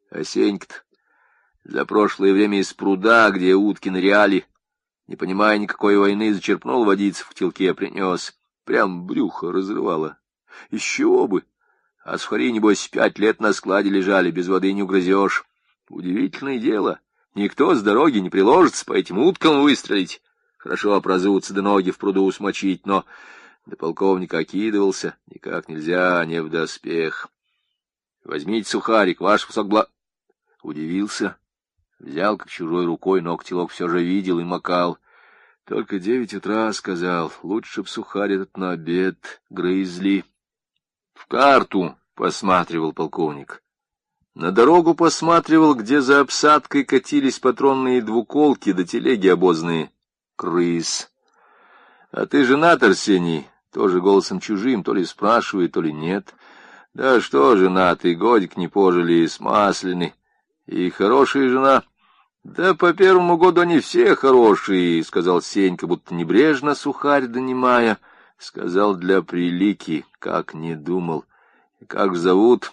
А Сенька-то за прошлое время из пруда, где утки ныряли, не понимая никакой войны, зачерпнул водицы в котелке, принес. Прям брюхо разрывало. Еще бы! А сухари, небось, 5 лет на складе лежали, без воды не угрызешь. Удивительное дело. Никто с дороги не приложится по этим уткам выстрелить. Хорошо прозутся, да ноги в пруду смочить, но до полковника окидывался. Никак нельзя, не в доспех. Возьмите сухарик, ваш кусок Удивился. Взял как чужой рукой, но котелок все же видел и макал. Только 9 утра, сказал, лучше б сухарь этот на обед грызли. В карту посматривал полковник. На дорогу посматривал, где за обсадкой катились патронные двуколки да телеги обозные. Крыс. — А ты женат, Арсений? Тоже голосом чужим, то ли спрашивает, то ли нет. — Да что женатый, годик не пожили, смасленный. И хорошая жена. — Да по первому году они все хорошие, — сказал Сенька, будто небрежно сухарь донимая. Сказал для прилики, как не думал. — Как зовут?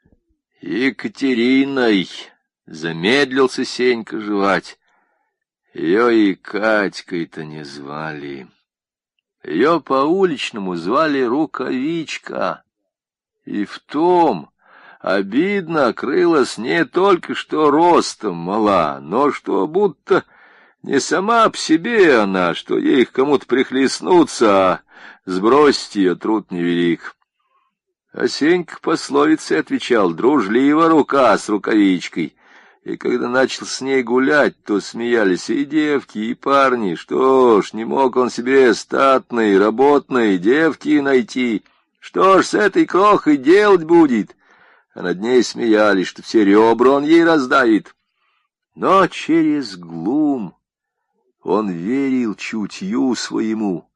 — Екатериной. Замедлился Сенька жевать. Ее и Катькой-то не звали. Ее по-уличному звали Рукавичка. И в том обидно крылась не только что ростом мала, но что будто не сама по себе она, что ей к кому-то прихлестнуться, а сбросить ее труд невелик. А Сенька пословицей отвечал: дружливо рука с рукавичкой. И когда начал с ней гулять, то смеялись и девки, и парни. Что ж, не мог он себе статной, работной девки найти. Что ж с этой крохой делать будет? А над ней смеялись, что все ребра он ей раздавит. Но через глум он верил чутью своему.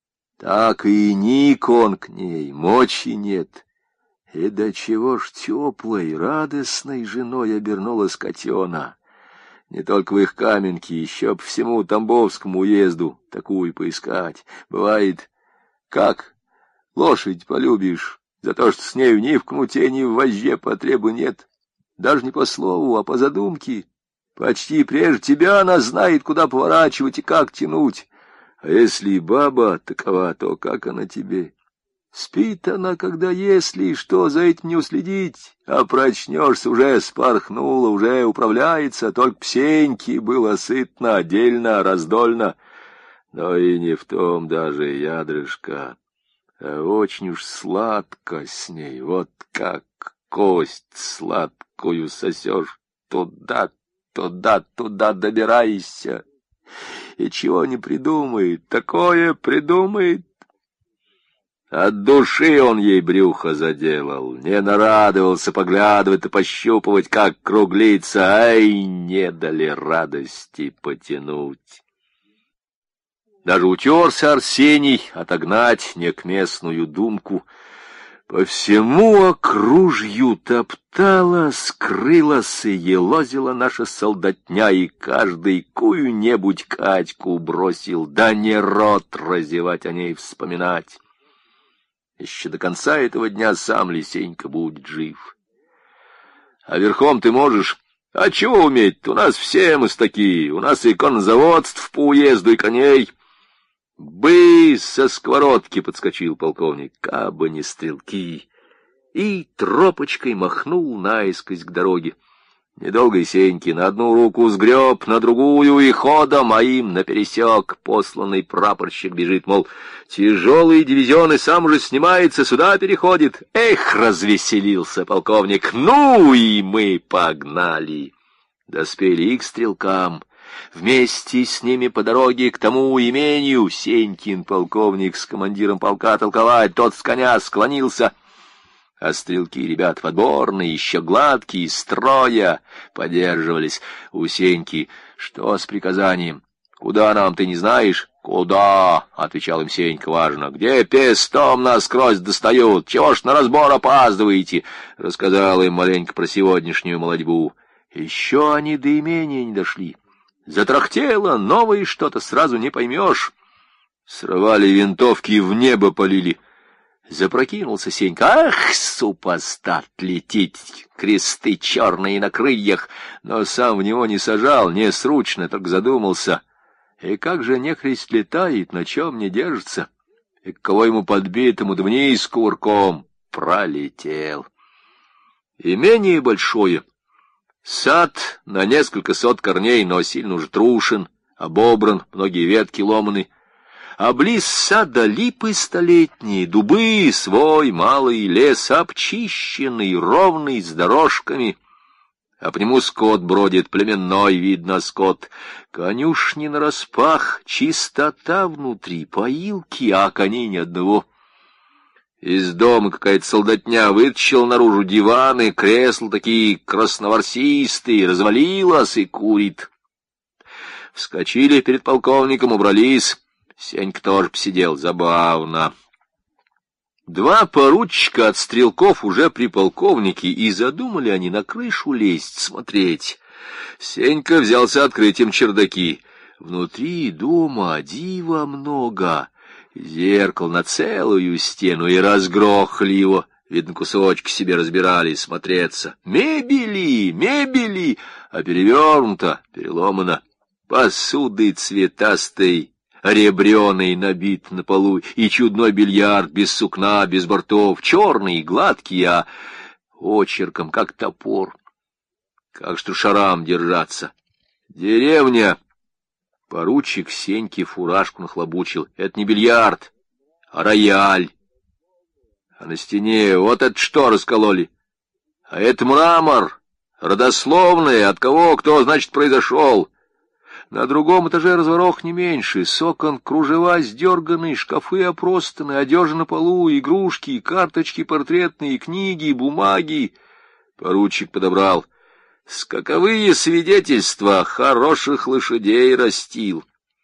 Так и ник он к ней, мочи нет. И до чего ж теплой, радостной женой обернулась котена. Не только в их Каменке, еще по всему Тамбовскому уезду такую поискать. Бывает, как лошадь полюбишь, за то, что с нею ни в кнуте, ни в вожже потребы нет. Даже не по слову, а по задумке. Почти прежде тебя она знает, куда поворачивать и как тянуть. А если и баба такова, то как она тебе? Спит она, когда если что, за этим не уследить, а прочнешься, уже спорхнула, уже управляется, только псеньки было сытно, отдельно, раздольно. Но и не в том даже ядрышко, а очень уж сладко с ней, вот как кость сладкую сосешь, туда добирайся. И чего не придумает, такое придумает. От души он ей брюхо заделал, не нарадовался поглядывать и пощупывать, как круглится, ай, не дали радости потянуть. Даже утерся Арсений отогнать некместную думку. По всему окружью топтала, скрылась и елозила наша солдатня, и каждый кую-нибудь Катьку бросил, да не рот разевать о ней вспоминать. Еще до конца этого дня сам Лисенька будет жив. А верхом ты можешь? А чего уметь? У нас все мы такие. У нас и коннозаводств по уезду, и коней. Бы со сковородки подскочил полковник, кабы не стрелки, и тропочкой махнул наискось к дороге. Недолго и Сеньки на одну руку сгреб, на другую и ходом, а им напересек посланный прапорщик бежит, мол, тяжелый дивизион и сам уже снимается, сюда переходит. Эх, развеселился полковник, ну и мы погнали. Доспели и к стрелкам. Вместе с ними по дороге к тому имению Сенькин полковник с командиром полка толковать, тот с коня склонился. А стрелки, ребят, подборные, еще гладкие, строя, подерживались у Сеньки. Что с приказанием? Куда нам, ты не знаешь? Куда? — отвечал им Сенька важно. Где пестом насквозь достают? Чего ж на разбор опаздываете? Рассказал им маленько про сегодняшнюю молодьбу. Еще они до имения не дошли. Затрахтело, новое что-то, сразу не поймешь. Срывали винтовки и в небо полили. Запрокинулся Сенька. Ах, супостат, летит, кресты черные на крыльях, но сам в него не сажал, не сручно, только задумался. И как же нехрист летает, на чем не держится? И кого ему подбитому, да вниз кувырком пролетел. Имение большое. Сад на несколько сот корней, но сильно уж трушен, обобран, многие ветки ломаны. А близ сада липы столетние, дубы, свой малый лес, обчищенный, ровный, с дорожками. А по нему скот бродит, племенной, видно, скот. Конюшни нараспах, чистота внутри, поилки, а коней ни одного. Из дома какая-то солдатня вытащила наружу диваны, кресла такие красноварсистые, развалилась и курит. Вскочили перед полковником, убрались. Сенька тоже посидел, забавно. Два поручика от стрелков уже при полковнике, и задумали они на крышу лезть, смотреть. Сенька взялся открытием чердаки. Внутри дома дива много. Зеркал на целую стену, и разгрохли его. Видно, кусочки себе разбирали, смотреться. Мебели, а перевернуто, переломано. Посуды цветастой, ребреный набит на полу, и чудной бильярд без сукна, без бортов, черный, гладкий, а очерком, как топор. Как что шарам держаться? Деревня. Поручик Сеньке фуражку нахлобучил. Это не бильярд, а рояль. А на стене вот это что раскололи? А это мрамор, родословное, от кого, кто, значит, произошел. На другом этаже разворох не меньше, с окон кружева сдерганы, шкафы опростаны, одежда на полу, игрушки, карточки портретные, книги, бумаги. Поручик подобрал. Скаковые свидетельства, хороших лошадей растил.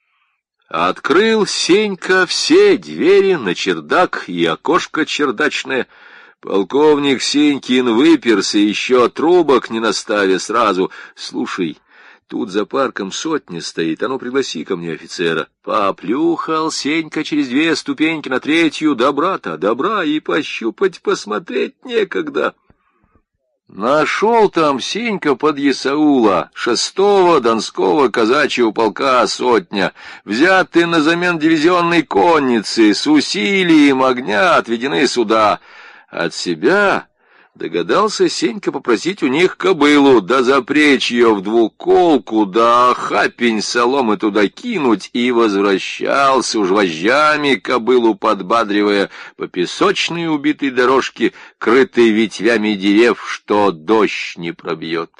Открыл Сенька все двери на чердак и окошко чердачное. Полковник Сенькин выперся, еще трубок не наставя сразу. Слушай, тут за парком сотня стоит, а ну пригласи ко мне офицера. Поплюхал Сенька через 2 ступеньки на 3-ю, добра, и пощупать, посмотреть некогда. Нашел там Сенька подъясаула 6-го Донского казачьего полка сотня, взятые на замен дивизионной конницы, с усилием огня отведены сюда. От себя догадался Сенька попросить у них кобылу, да запрячь ее в двуколку, да хапень соломы туда кинуть, и возвращался уж вожжами, кобылу подбадривая, по песочной убитой дорожке, крытой ветвями дерев, что дождь не пробьет.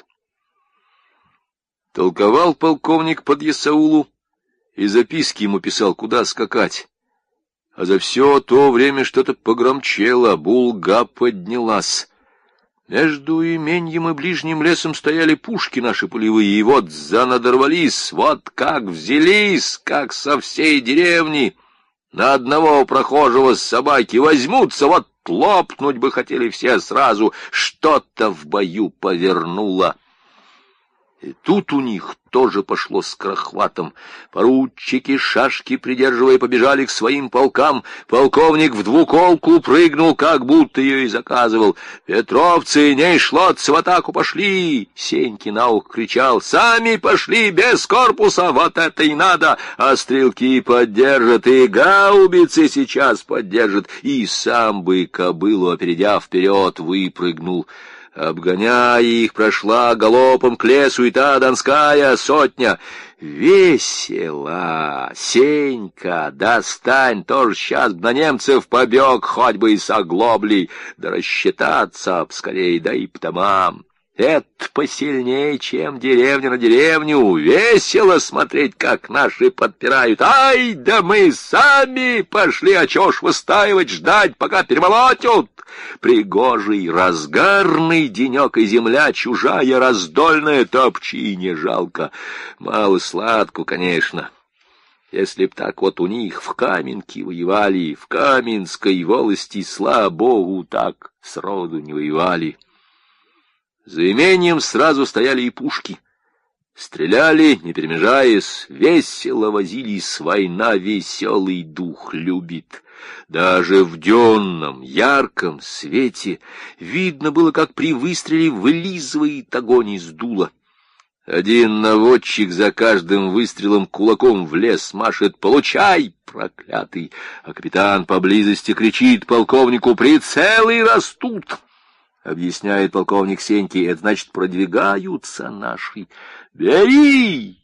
Толковал полковник подъясаулу, и записки ему писал, куда скакать. А за все то время что-то погромчело, булга поднялась. Между именьем и ближним лесом стояли пушки наши полевые, и вот занадорвались, вот как взялись, как со всей деревни. На одного прохожего с собаки возьмутся, вот лопнуть бы хотели все сразу, что-то в бою повернуло. И тут у них тоже пошло с крахватом. Поручики шашки, придерживая, побежали к своим полкам. Полковник в двуколку прыгнул, как будто ее и заказывал. «Петровцы, не шлотцы, в атаку пошли!» Сеньки на ухо кричал. «Сами пошли, без корпуса, вот это и надо! А стрелки поддержат, и гаубицы сейчас поддержат!» И сам бы кобылу, опередя вперед, выпрыгнул. Обгоняя их, прошла галопом к лесу и та Донская сотня. Весело! Сенька, достань, тоже сейчас на немцев побег, хоть бы и с оглоблей, да рассчитаться скорее, да и по домам. Это посильнее, чем деревня на деревню. Весело смотреть, как наши подпирают. Ай, да мы сами пошли, а чё ж выстаивать, ждать, пока перемолотят? Пригожий, разгарный денек, и земля чужая, раздольная, топчи не жалко. Мало сладку, конечно. Если б так вот у них в Каменке воевали, в Каменской волости, слава богу, так сроду не воевали. За имением сразу стояли и пушки. Стреляли, не перемежаясь, весело возились, война веселый дух любит. Даже в денном, ярком свете видно было, как при выстреле вылизывает огонь из дула. Один наводчик за каждым выстрелом кулаком в лес машет: «Получай, проклятый!» А капитан поблизости кричит полковнику: «Прицелы растут!» Объясняет полковник Сеньке: «Это значит, продвигаются наши. Бери!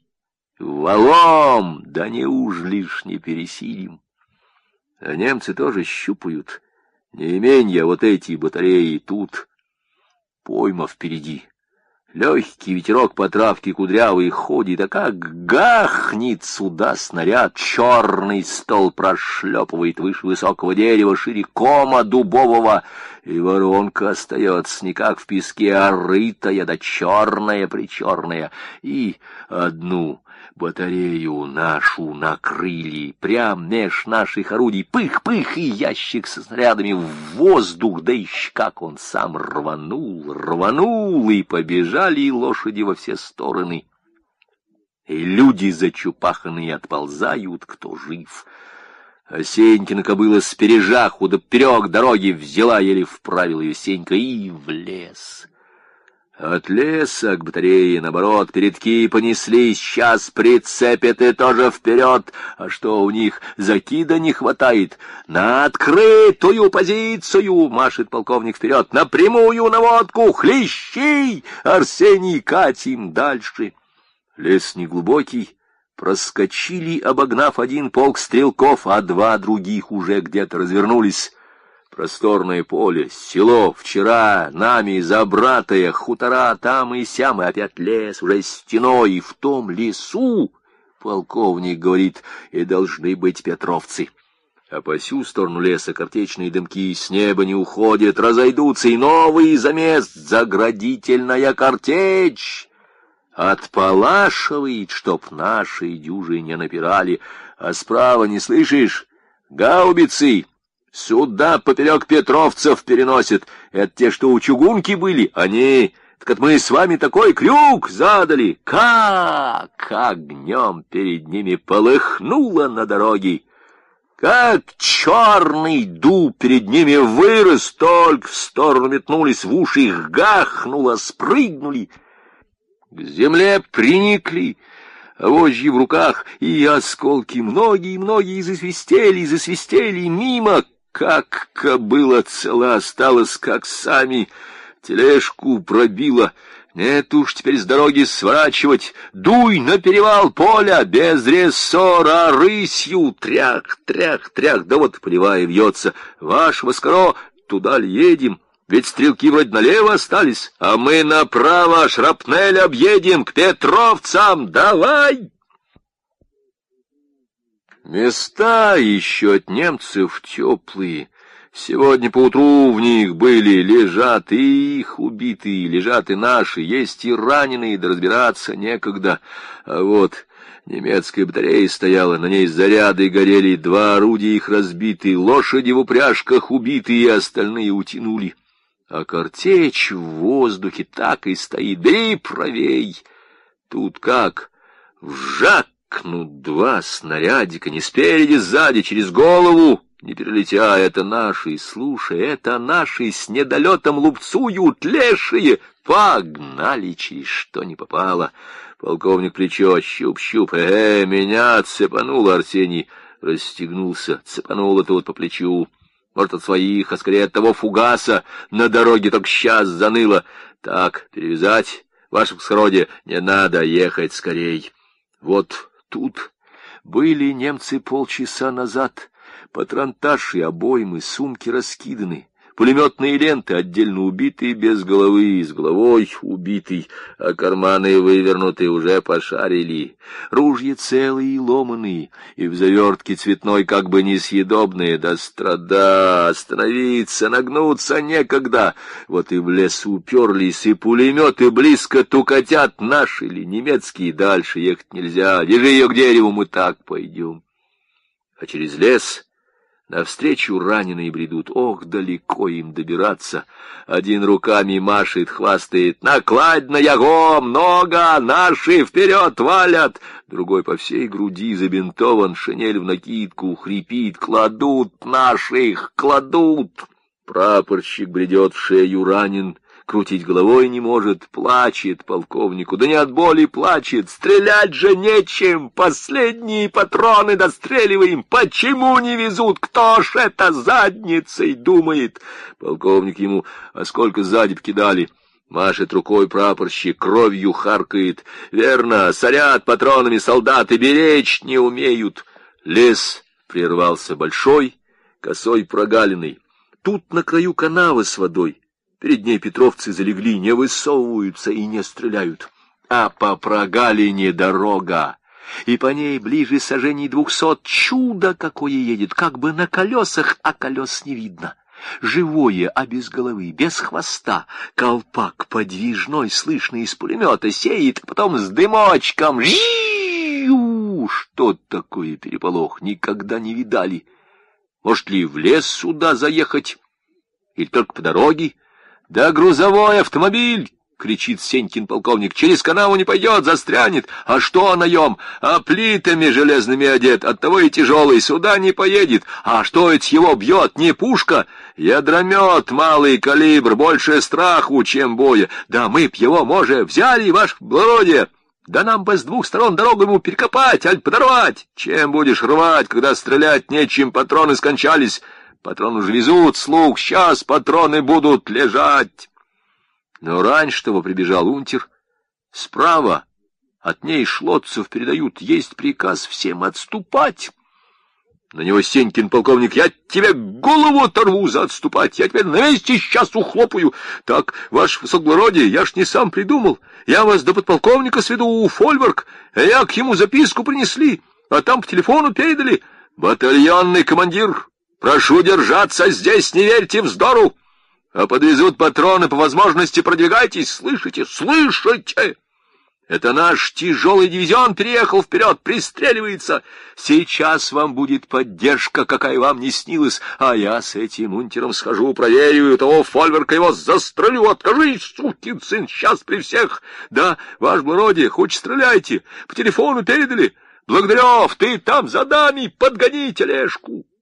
Валом! Да неужели ж не пересилим?» А немцы тоже щупают. Не именья вот эти батареи тут. Пойма впереди. Легкий ветерок по травке кудрявый ходит, а как гахнет сюда снаряд, черный стол прошлепывает выше высокого дерева, шире кома дубового, и воронка остается не как в песке, а рытая, да черная-причерная, и одну батарею нашу накрыли, прям меж наших орудий, пых-пых, и ящик со снарядами в воздух, да ищ как он сам рванул, и побежали лошади во все стороны. И люди зачупаханные отползают, кто жив. А Сенькина кобыла с пережаху да поперек дороги взяла, еле вправила ее Сенька и в лес. От леса к батарее, наоборот, передки понеслись, сейчас прицепят и тоже вперед. А что у них, закида не хватает? На открытую позицию, машет полковник вперед, на прямую наводку, хлещи, Арсений, катим дальше. Лес неглубокий, проскочили, обогнав один полк стрелков, а два других уже где-то развернулись. Просторное поле, село, вчера нами забратое, хутора там и сям, и опять лес, уже стеной, и в том лесу, полковник говорит, и должны быть петровцы. А по сю сторону леса картечные дымки с неба не уходят, разойдутся, и новый замес, заградительная картечь. Отпалашивает, чтоб наши дюжи не напирали, а справа, не слышишь, гаубицы сюда поперек петровцев переносят. Это те, что у чугунки были, они... Так это мы с вами такой крюк задали. Как огнем перед ними полыхнуло на дороге. Как черный дуб перед ними вырос, только в сторону метнулись, в уши их гахнуло, спрыгнули. К земле приникли, вожжи в руках, и осколки многие засвистели мимо. Как кобыла цела осталась, как сами. Тележку пробила. Нет уж теперь с дороги сворачивать. Дуй на перевал поля, без рессора, рысью. Трях, да вот полевая вьется. Ваш Воскоро, туда ли едем? Ведь стрелки вроде налево остались, а мы направо шрапнель объедем к петровцам. Давай! Места еще от немцев теплые. Сегодня поутру в них были, лежат и их убитые, лежат и наши, есть и раненые, да разбираться некогда. А вот немецкая батарея стояла, на ней заряды горели, два орудия их разбиты, лошади в упряжках убитые, и остальные утянули. А картечь в воздухе так и стоит. Бери правей! Тут как вжакнут два снарядика, не спереди, сзади, через голову, не перелетя. Это наши, слушай, это наши с недолетом лупцуют, лешие. Погнали, через что не попало. Полковник плечо, щуп-щуп, меня цепануло, Арсений. Расстегнулся, цепануло тут по плечу. Может, от своих, а скорее от того фугаса. На дороге только сейчас заныло. Так, перевязать, ваше всходе, не надо ехать скорей. Вот тут были немцы полчаса назад. Патронташи, обоймы, сумки раскиданы. Пулеметные ленты отдельно убитые, без головы, с головой убитый, а карманы вывернутые уже пошарили. Ружья целые и ломаные, и в завертке цветной как бы несъедобные. Да страда, остановиться, нагнуться некогда. Вот и в лес уперлись, и пулеметы близко тукотят, наши ли, немецкие, дальше ехать нельзя. Вяжи ее к дереву, мы так пойдем. А через лес Навстречу раненые бредут. Ох, далеко им добираться. Один руками машет, хвастает. «Накладь на яго! Много! Наши вперед валят!» Другой по всей груди забинтован, шинель в накидку, хрипит. «Кладут наших! Кладут!» Прапорщик бредет в шею ранен. Крутить головой не может, плачет полковнику. Да не от боли плачет, стрелять же нечем, последние патроны достреливаем. Почему не везут? Кто ж это задницей думает? Полковник ему: а сколько сзади покидали? Машет рукой прапорщик, кровью харкает. Верно, сорят патронами солдаты, беречь не умеют. Лес прервался большой, косой прогалиной. Тут на краю канавы с водой. Перед ней петровцы залегли, не высовываются и не стреляют. А по прогалине дорога, и по ней ближе сажений 200 чудо какое едет, как бы на колесах, а колес не видно. Живое, а без головы, без хвоста, колпак подвижной, слышно из пулемета, сеет, а потом с дымочком. Жи-ю! Что такое переполох, никогда не видали. Может ли в лес сюда заехать? Или только по дороге? «Да грузовой автомобиль!» — кричит Сенькин полковник. «Через канаву не пойдет, застрянет. А что наем? А плитами железными одет, оттого и тяжелый, сюда не поедет. А что это его бьет? Не пушка? Ядромет, малый калибр, больше страху, чем боя. Да мы б его, може, взяли, ваше благородие. Да нам бы с двух сторон дорогу ему перекопать, аль подорвать. Чем будешь рвать, когда стрелять нечем, патроны скончались?» Патроны уже везут, слуг, сейчас патроны будут лежать. Но раньше того прибежал унтер. Справа от ней шлотцев передают, есть приказ всем отступать. На него Сенькин полковник: «Я тебе голову оторву за отступать, я тебя на месте сейчас ухлопаю. Так, ваше высокоблагородие, я ж не сам придумал, я вас до подполковника сведу у фольворк, а я к ему записку принесли, а там по телефону передали. Батальонный командир, прошу держаться здесь, не верьте вздору, а подвезут патроны, по возможности продвигайтесь, слышите, слышите? Это наш тяжелый дивизион переехал вперед, пристреливается. Сейчас вам будет поддержка, какая вам не снилась, а я с этим унтером схожу, проверю, того фольверка его застрелю, откажись, сукин сын, сейчас при всех. Да, ваше благородие, хоть стреляйте, по телефону передали. Благодарев, ты там за нами, подгони тележку».